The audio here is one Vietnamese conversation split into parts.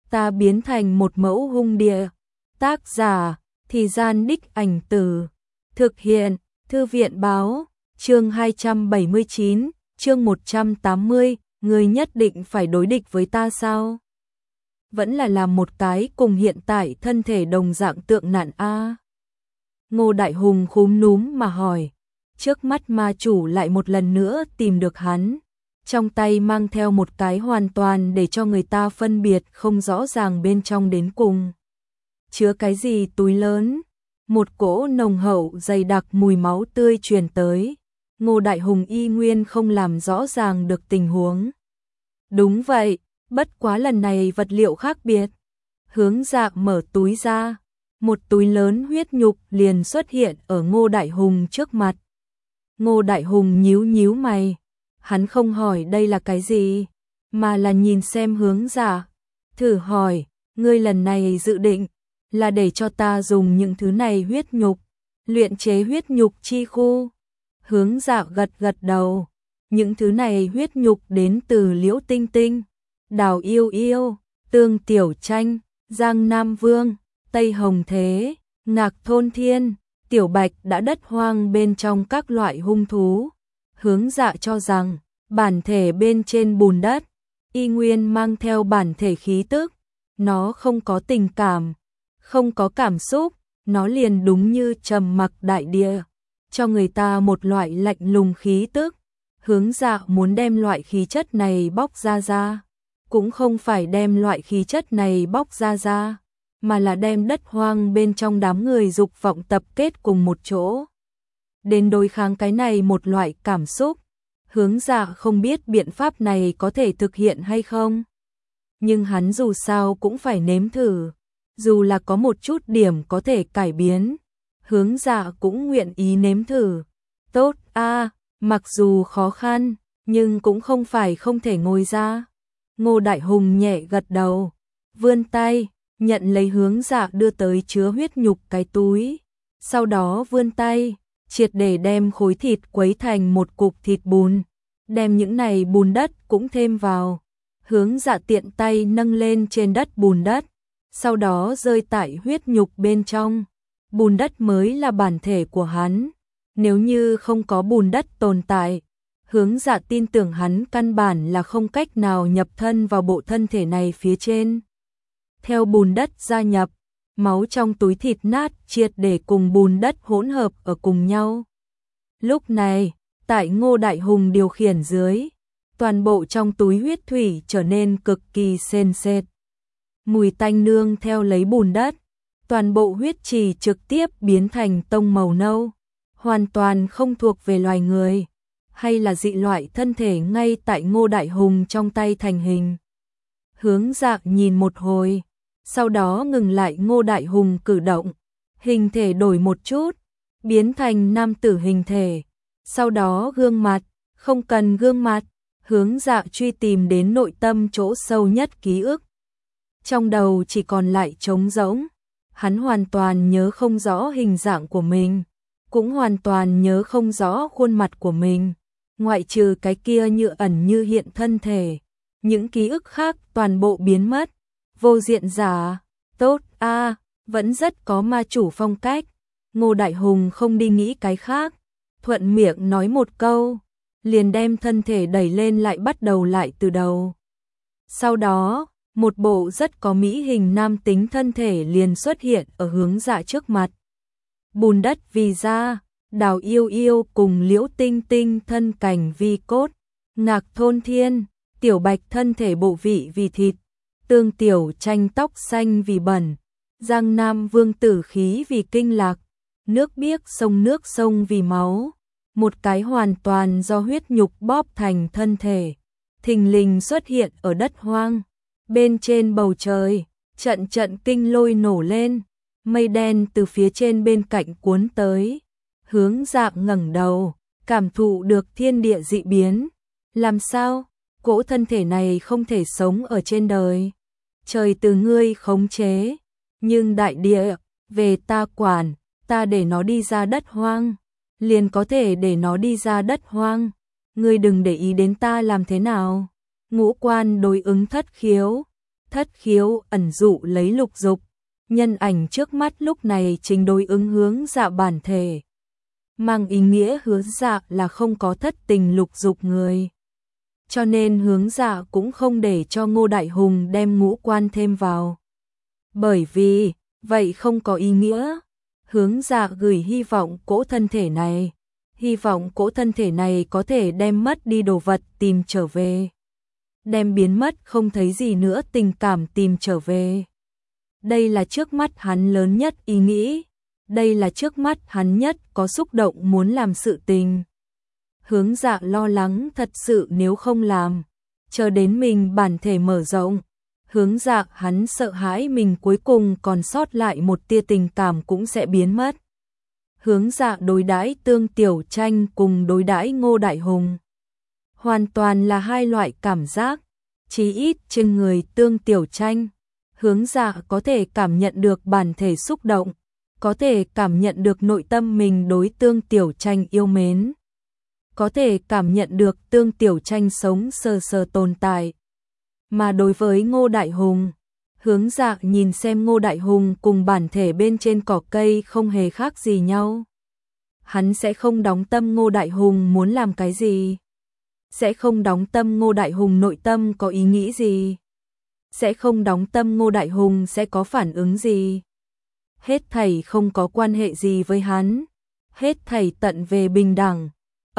ta biến thành một mẫu hung địa. Tác giả, Thì Gian Đích Ảnh Từ. Thực hiện, Thư viện báo, chương 279, chương 180, ngươi nhất định phải đối địch với ta sao? Vẫn là làm một cái cùng hiện tại thân thể đồng dạng tượng nạn a. Ngô Đại Hùng khúm núm mà hỏi, trước mắt ma chủ lại một lần nữa tìm được hắn, trong tay mang theo một cái hoàn toàn để cho người ta phân biệt không rõ ràng bên trong đến cùng. Chứa cái gì túi lớn, một cỗ nồng hậu dày đặc mùi máu tươi truyền tới. Ngô Đại Hùng y nguyên không làm rõ ràng được tình huống. Đúng vậy, bất quá lần này vật liệu khác biệt. Hướng Dạ mở túi ra, một túi lớn huyết nhục liền xuất hiện ở Ngô Đại Hùng trước mặt. Ngô Đại Hùng nhíu nhíu mày, hắn không hỏi đây là cái gì, mà là nhìn xem Hướng Dạ, thử hỏi, ngươi lần này dự định là để cho ta dùng những thứ này huyết nhục, luyện chế huyết nhục chi khu. Hướng Dạ gật gật đầu, những thứ này huyết nhục đến từ Liễu Tinh Tinh, Đào Yêu Yêu, Tương Tiểu Tranh, Giang Nam Vương, Tây Hồng Thế, Ngạc Thôn Thiên, Tiểu Bạch đã đất hoang bên trong các loại hung thú. Hướng Dạ cho rằng, bản thể bên trên bùn đất, y nguyên mang theo bản thể khí tức, nó không có tình cảm, không có cảm xúc, nó liền đúng như trầm mặc đại địa, cho người ta một loại lạnh lùng khí tức. Hướng Dạ muốn đem loại khí chất này bóc ra, cũng không phải đem loại khí chất này bóc ra, mà là đem đất hoang bên trong đám người dục vọng tập kết cùng một chỗ, đến đối kháng cái này một loại cảm xúc. Hướng Dạ không biết biện pháp này có thể thực hiện hay không, nhưng hắn dù sao cũng phải nếm thử, dù là có một chút điểm có thể cải biến, Hướng Dạ cũng nguyện ý nếm thử. Tốt a, mặc dù khó khăn, nhưng cũng không phải không thể ngồi ra. Ngô Đại Hùng nhẹ gật đầu, vươn tay, nhận lấy Hướng Dạ đưa tới chứa huyết nhục cái túi, sau đó vươn tay, triệt để đem khối thịt quấy thành một cục thịt bùn, đem những này bùn đất cũng thêm vào. Hướng Dạ tiện tay nâng lên trên đất bùn đất, sau đó rơi tại huyết nhục bên trong. Bùn đất mới là bản thể của hắn, nếu như không có bùn đất tồn tại, Hướng Dạ tin tưởng hắn căn bản là không cách nào nhập thân vào bộ thân thể này phía trên. Theo bùn đất gia nhập, máu trong túi thịt nát triệt để cùng bùn đất hỗn hợp ở cùng nhau. Lúc này, tại Ngô Đại Hùng điều khiển dưới, toàn bộ trong túi huyết thủy trở nên cực kỳ sền sệt. Mùi tanh nương theo lấy bùn đất, toàn bộ huyết trì trực tiếp biến thành tông màu nâu, hoàn toàn không thuộc về loài người, hay là dị loại thân thể ngay tại Ngô Đại Hùng trong tay thành hình. Hướng Dạ nhìn một hồi, sau đó ngừng lại Ngô Đại Hùng cử động, hình thể đổi một chút, biến thành nam tử hình thể, sau đó gương mặt, không cần gương mặt, Hướng Dạ truy tìm đến nội tâm chỗ sâu nhất ký ức. Trong đầu chỉ còn lại trống rỗng, hắn hoàn toàn nhớ không rõ hình dạng của mình, cũng hoàn toàn nhớ không rõ khuôn mặt của mình, ngoại trừ cái kia như ẩn như hiện thân thể, những ký ức khác toàn bộ biến mất. Vô diện giả, tốt a, vẫn rất có ma chủ phong cách. Ngô Đại Hùng không đi nghĩ cái khác, thuận miệng nói một câu, liền đem thân thể đẩy lên lại bắt đầu lại từ đầu. Sau đó, một bộ rất có mỹ hình nam tính thân thể liền xuất hiện ở Hướng Dạ trước mặt. Bùn đất vì da, Đào Yêu Yêu cùng Liễu Tinh Tinh thân cảnh vì cốt, Ngạc Thôn Thiên, Tiểu Bạch thân thể bộ vị vì thịt, Tương Tiểu Tranh tóc xanh vì bẩn, Giang Nam Vương tử khí vì kinh lạc, nước biếc nước sông vì máu. Một cái hoàn toàn do huyết nhục bóp thành thân thể, thình lình xuất hiện ở đất hoang. Bên trên bầu trời, trận trận kinh lôi nổ lên, mây đen từ phía trên bên cạnh cuốn tới. Hướng Dạ ngẩng đầu, cảm thụ được thiên địa dị biến. Làm sao? Cỗ thân thể này không thể sống ở trên đời. Trời từ ngươi khống chế, nhưng đại địa, về ta quản, ta để nó đi ra đất hoang, liền có thể để nó đi ra đất hoang. Ngươi đừng để ý đến ta làm thế nào. Ngũ quan đối ứng thất khiếu, thất khiếu ẩn dụ lấy lục dục, nhân ảnh trước mắt lúc này chính đối ứng hướng dạ bản thể. Mang ý nghĩa hướng dạ là không có thất tình lục dục người. Cho nên hướng dạ cũng không để cho Ngô Đại Hùng đem ngũ quan thêm vào. Bởi vì, vậy không có ý nghĩa. Hướng dạ gửi hy vọng cỗ thân thể này. Hy vọng cỗ thân thể này có thể đem mất đi đồ vật tìm trở về. Đem biến mất không thấy gì nữa tình cảm tìm trở về. Đây là trước mắt hắn lớn nhất ý nghĩ. Đây là trước mắt hắn nhất có xúc động muốn làm sự tình. Hướng dạ lo lắng thật sự nếu không làm, chờ đến mình bản thể mở rộng. Hướng dạ hắn sợ hãi mình cuối cùng còn sót lại một tia tình cảm cũng sẽ biến mất. Hướng dạ đối đãi Tương Tiểu Tranh cùng đối đãi Ngô Đại Hùng. Hoàn toàn là hai loại cảm giác, chí ít trên người Tương Tiểu Tranh. Hướng dạ có thể cảm nhận được bản thể xúc động, có thể cảm nhận được nội tâm mình đối Tương Tiểu Tranh yêu mến. Có thể cảm nhận được Tương Tiểu Tranh sống sờ sờ tồn tại. Mà đối với Ngô Đại Hùng, hướng dạ nhìn xem Ngô Đại Hùng cùng bản thể bên trên cỏ cây không hề khác gì nhau. Hắn sẽ không đóng tâm Ngô Đại Hùng muốn làm cái gì. Sẽ không đóng tâm Ngô Đại Hùng nội tâm có ý nghĩ gì. Sẽ không đóng tâm Ngô Đại Hùng sẽ có phản ứng gì. Hết thảy không có quan hệ gì với hắn. Hết thảy tận về bình đẳng.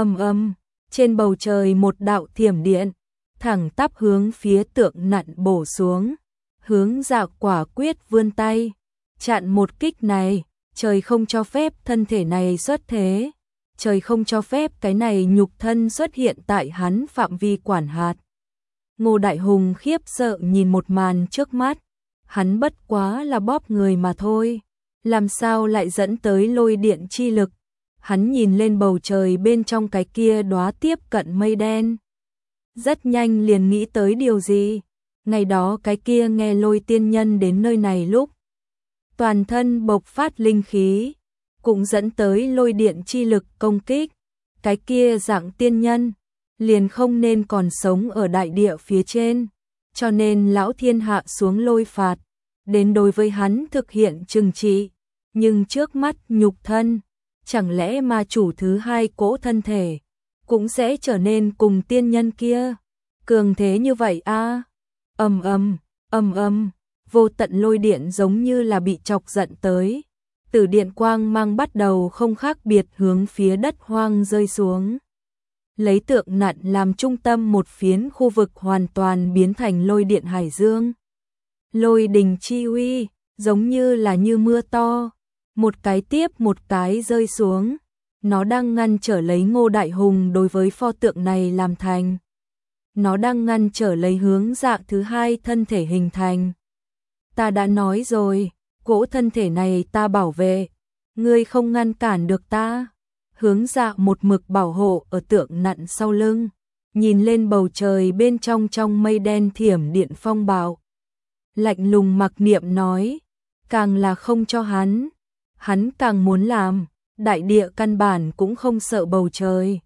Trên bầu trời một đạo thiểm điện, thẳng tắp hướng phía tượng nặn bổ xuống. Hướng dạ quả quyết vươn tay, chặn một kích này, trời không cho phép thân thể này xuất thế. Trời không cho phép cái này nhục thân xuất hiện tại hắn phạm vi quản hạt. Ngô Đại Hùng khiếp sợ nhìn một màn trước mắt, hắn bất quá là bóp người mà thôi, làm sao lại dẫn tới lôi điện chi lực. Hắn nhìn lên bầu trời bên trong cái kia đóa tiếp cận mây đen. Rất nhanh liền nghĩ tới điều gì. Ngày đó cái kia nghe Lôi tiên nhân đến nơi này lúc toàn thân bộc phát linh khí, cũng dẫn tới lôi điện chi lực công kích. Cái kia dạng tiên nhân liền không nên còn sống ở đại địa phía trên, cho nên lão thiên hạ xuống lôi phạt, đến đối với hắn thực hiện trừng trị. Nhưng trước mắt nhục thân, chẳng lẽ ma chủ thứ hai cỗ thân thể cũng sẽ trở nên cùng tiên nhân kia cường thế như vậy a? Vô tận lôi điện giống như là bị chọc giận tới. Tử điện quang mang bắt đầu không khác biệt hướng phía đất hoang rơi xuống. Lấy tượng nặn làm trung tâm một phiến khu vực hoàn toàn biến thành lôi điện hải dương. Lôi đình chi uy, giống như là như mưa to, một cái tiếp một cái rơi xuống. Nó đang ngăn trở lấy Ngô Đại Hùng đối với pho tượng này làm thành. Nó đang ngăn trở lấy hướng dạ thứ hai thân thể hình thành. Ta đã nói rồi, cỗ thân thể này ta bảo vệ, ngươi không ngăn cản được ta. Hướng dạ một mực bảo hộ ở tượng nặn sau lưng, nhìn lên bầu trời bên trong mây đen thiểm điện phong bạo. Lạnh lùng mặc niệm nói, càng là không cho hắn càng muốn làm, đại địa căn bản cũng không sợ bầu trời.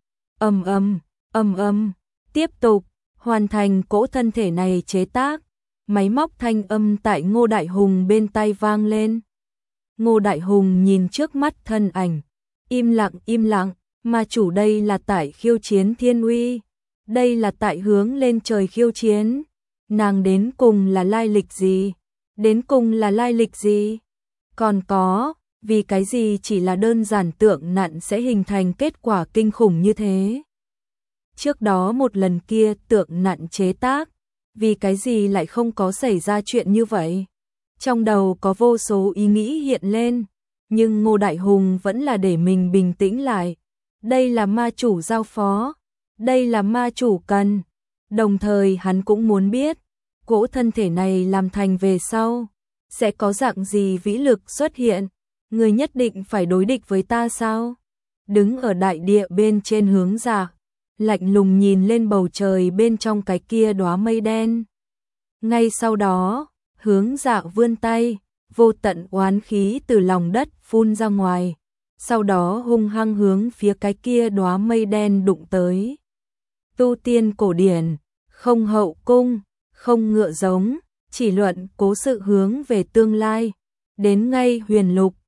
Tiếp tục, hoàn thành cỗ thân thể này chế tác. Máy móc thanh âm tại Ngô Đại Hùng bên tai vang lên. Ngô Đại Hùng nhìn trước mắt thân ảnh, im lặng, mà chủ đây là tại khiêu chiến thiên uy, đây là tại hướng lên trời khiêu chiến. Nàng đến cùng là lai lịch gì? Còn có, vì cái gì chỉ là đơn giản tượng nặn sẽ hình thành kết quả kinh khủng như thế? Trước đó một lần kia tượng nặn chế tác, vì cái gì lại không có xảy ra chuyện như vậy? Trong đầu có vô số ý nghĩ hiện lên, nhưng Ngô Đại Hùng vẫn là để mình bình tĩnh lại. Đây là ma chủ giao phó, đây là ma chủ cần. Đồng thời hắn cũng muốn biết, cỗ thân thể này làm thành về sau, sẽ có dạng gì vĩ lực xuất hiện. Người nhất định phải đối địch với ta sao? Đứng ở đại địa bên trên hướng dạ, lạnh lùng nhìn lên bầu trời bên trong cái kia đóa mây đen. Ngay sau đó, hướng dạ vươn tay, vô tận oán khí từ lòng đất phun ra ngoài, sau đó hung hăng hướng phía cái kia đóa mây đen đụng tới. Tu tiên cổ điển, không hậu cung, không ngựa giống, chỉ luận cố sự hướng về tương lai. Đến ngay huyền lục,